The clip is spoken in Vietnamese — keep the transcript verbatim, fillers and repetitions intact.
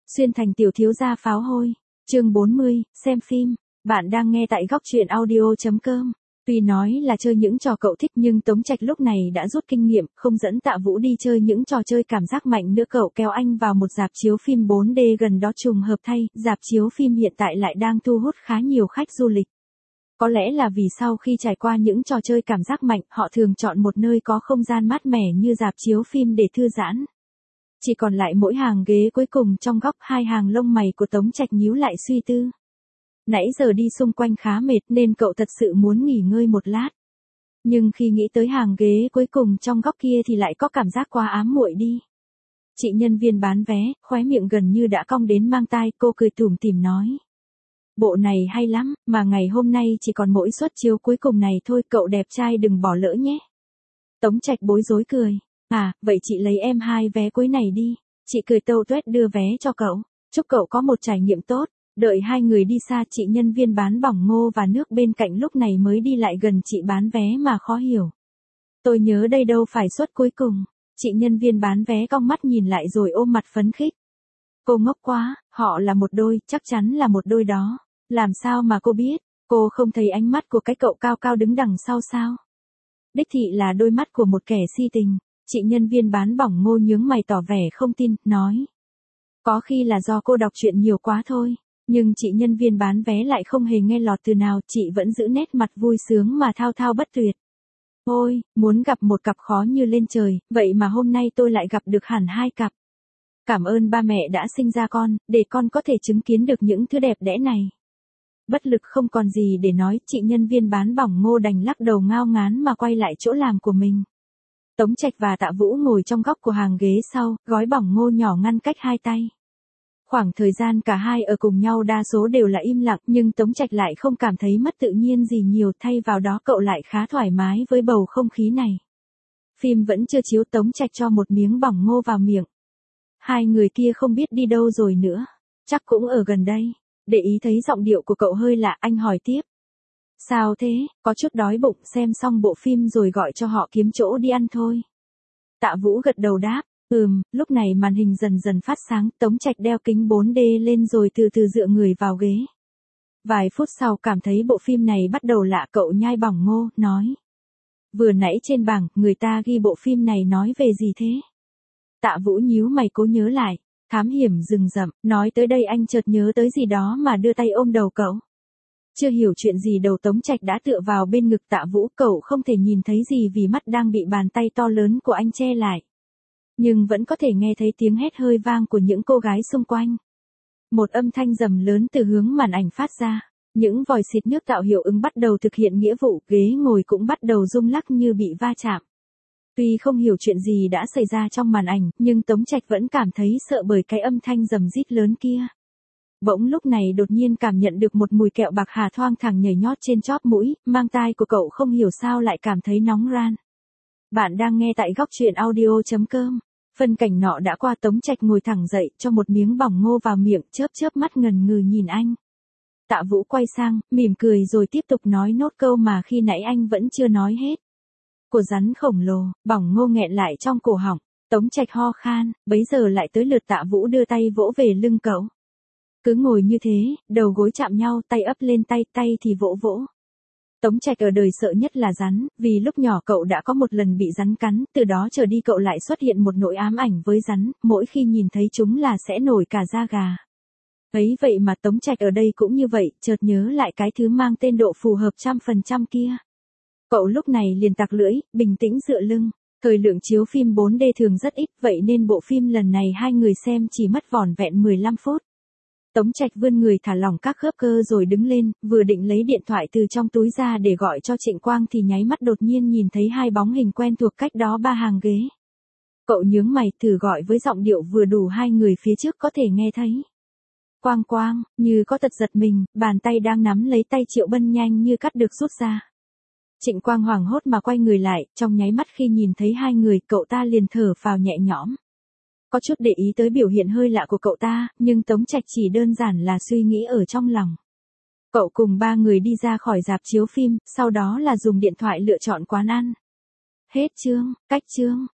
Xuyên thành tiểu thiếu gia pháo hôi. Chương bốn mươi, xem phim. Bạn đang nghe tại góc truyện audio.com. Tuy nói là chơi những trò cậu thích nhưng Tống Trạch lúc này đã rút kinh nghiệm, không dẫn Tạ Vũ đi chơi những trò chơi cảm giác mạnh nữa. Cậu kéo anh vào một rạp chiếu phim bốn D gần đó, trùng hợp thay, rạp chiếu phim hiện tại lại đang thu hút khá nhiều khách du lịch. Có lẽ là vì sau khi trải qua những trò chơi cảm giác mạnh, họ thường chọn một nơi có không gian mát mẻ như rạp chiếu phim để thư giãn. Chỉ còn lại mỗi hàng ghế cuối cùng trong góc, hai hàng lông mày của Tống Trạch nhíu lại suy tư. Nãy giờ đi xung quanh khá mệt nên cậu thật sự muốn nghỉ ngơi một lát. Nhưng khi nghĩ tới hàng ghế cuối cùng trong góc kia thì lại có cảm giác quá ám muội đi. Chị nhân viên bán vé, khóe miệng gần như đã cong đến mang tai, cô cười tủm tỉm nói. Bộ này hay lắm, mà ngày hôm nay chỉ còn mỗi suất chiếu cuối cùng này thôi, cậu đẹp trai đừng bỏ lỡ nhé. Tống Trạch bối rối cười. À, vậy chị lấy em hai vé cuối này đi. Chị cười tâu tuét đưa vé cho cậu. Chúc cậu có một trải nghiệm tốt. Đợi hai người đi xa, chị nhân viên bán bỏng ngô và nước bên cạnh lúc này mới đi lại gần chị bán vé mà khó hiểu. Tôi nhớ đây đâu phải suất cuối cùng. Chị nhân viên bán vé cong mắt nhìn lại rồi ôm mặt phấn khích. Cô ngốc quá, họ là một đôi, chắc chắn là một đôi đó. Làm sao mà cô biết? Cô không thấy ánh mắt của cái cậu cao cao đứng đằng sau sao? Đích thị là đôi mắt của một kẻ si tình. Chị nhân viên bán bỏng ngô nhướng mày tỏ vẻ không tin, nói. Có khi là do cô đọc truyện nhiều quá thôi. Nhưng chị nhân viên bán vé lại không hề nghe lọt từ nào, chị vẫn giữ nét mặt vui sướng mà thao thao bất tuyệt. Ôi, muốn gặp một cặp khó như lên trời, vậy mà hôm nay tôi lại gặp được hẳn hai cặp. Cảm ơn ba mẹ đã sinh ra con, để con có thể chứng kiến được những thứ đẹp đẽ này. Bất lực không còn gì để nói, chị nhân viên bán bỏng ngô đành lắc đầu ngao ngán mà quay lại chỗ làm của mình. Tống Trạch và Tạ Vũ ngồi trong góc của hàng ghế sau, gói bỏng ngô nhỏ ngăn cách hai tay. Khoảng thời gian cả hai ở cùng nhau đa số đều là im lặng, nhưng Tống Trạch lại không cảm thấy mất tự nhiên gì nhiều, thay vào đó cậu lại khá thoải mái với bầu không khí này. Phim vẫn chưa chiếu, Tống Trạch cho một miếng bỏng ngô vào miệng. Hai người kia không biết đi đâu rồi nữa, chắc cũng ở gần đây. Để ý thấy giọng điệu của cậu hơi lạ, anh hỏi tiếp. Sao thế, có chút đói bụng, xem xong bộ phim rồi gọi cho họ kiếm chỗ đi ăn thôi. Tạ Vũ gật đầu đáp, ừm, lúc này màn hình dần dần phát sáng, Tống Trạch đeo kính bốn D lên rồi từ từ dựa người vào ghế. Vài phút sau cảm thấy bộ phim này bắt đầu lạ, cậu nhai bỏng ngô, nói. Vừa nãy trên bảng, người ta ghi bộ phim này nói về gì thế? Tạ Vũ nhíu mày cố nhớ lại. Thám hiểm rừng rậm, nói tới đây anh chợt nhớ tới gì đó mà đưa tay ôm đầu cậu. Chưa hiểu chuyện gì đầu Tống Trạch đã tựa vào bên ngực Tạ Vũ, cậu không thể nhìn thấy gì vì mắt đang bị bàn tay to lớn của anh che lại. Nhưng vẫn có thể nghe thấy tiếng hét hơi vang của những cô gái xung quanh. Một âm thanh rầm lớn từ hướng màn ảnh phát ra. Những vòi xịt nước tạo hiệu ứng bắt đầu thực hiện nghĩa vụ, ghế ngồi cũng bắt đầu rung lắc như bị va chạm. Tuy không hiểu chuyện gì đã xảy ra trong màn ảnh, nhưng Tống Trạch vẫn cảm thấy sợ bởi cái âm thanh rầm rít lớn kia. Bỗng lúc này đột nhiên cảm nhận được một mùi kẹo bạc hà thoang thẳng nhảy nhót trên chóp mũi, mang tai của cậu không hiểu sao lại cảm thấy nóng ran. Bạn đang nghe tại góc truyện audio.com. Phân cảnh nọ đã qua, Tống Trạch ngồi thẳng dậy, cho một miếng bỏng ngô vào miệng, chớp chớp mắt ngần ngừ nhìn anh. Tạ Vũ quay sang, mỉm cười rồi tiếp tục nói nốt câu mà khi nãy anh vẫn chưa nói hết. Của rắn khổng lồ, bỏng ngô nghẹn lại trong cổ họng. Tống Trạch ho khan, bấy giờ lại tới lượt Tạ Vũ đưa tay vỗ về lưng cậu. Cứ ngồi như thế, đầu gối chạm nhau, tay ấp lên tay, tay thì vỗ vỗ. Tống Trạch ở đời sợ nhất là rắn, vì lúc nhỏ cậu đã có một lần bị rắn cắn, từ đó trở đi cậu lại xuất hiện một nỗi ám ảnh với rắn, mỗi khi nhìn thấy chúng là sẽ nổi cả da gà. Ấy vậy mà Tống Trạch ở đây cũng như vậy, chợt nhớ lại cái thứ mang tên độ phù hợp trăm phần trăm kia. Cậu lúc này liền tặc lưỡi, bình tĩnh dựa lưng. Thời lượng chiếu phim bốn D thường rất ít, vậy nên bộ phim lần này hai người xem chỉ mất vỏn vẹn mười lăm phút. Tống Trạch vươn người thả lỏng các khớp cơ rồi đứng lên, vừa định lấy điện thoại từ trong túi ra để gọi cho Trịnh Quang thì nháy mắt đột nhiên nhìn thấy hai bóng hình quen thuộc cách đó ba hàng ghế. Cậu nhướng mày thử gọi với giọng điệu vừa đủ hai người phía trước có thể nghe thấy. Quang Quang, như có tật giật mình, bàn tay đang nắm lấy tay Triệu Bân nhanh như cắt được rút ra. Trịnh Quang hoảng hốt mà quay người lại, trong nháy mắt khi nhìn thấy hai người, cậu ta liền thở phào nhẹ nhõm. Có chút để ý tới biểu hiện hơi lạ của cậu ta, nhưng Tống Trạch chỉ đơn giản là suy nghĩ ở trong lòng. Cậu cùng ba người đi ra khỏi rạp chiếu phim, sau đó là dùng điện thoại lựa chọn quán ăn. Hết chương, cách chương.